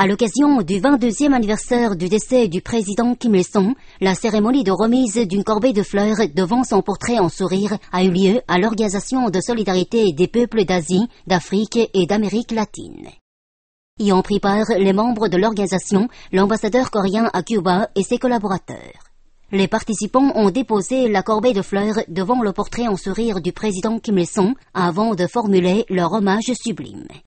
À l'occasion du 22e anniversaire du décès du président Kim Il-sung, la cérémonie de remise d'une corbeille de fleurs devant son portrait en sourire a eu lieu à l'Organisation de solidarité des peuples d'Asie, d'Afrique et d'Amérique latine. Y ont pris part les membres de l'organisation, l'ambassadeur coréen à Cuba et ses collaborateurs. Les participants ont déposé la corbeille de fleurs devant le portrait en sourire du président Kim Il-sung avant de formuler leur hommage sublime.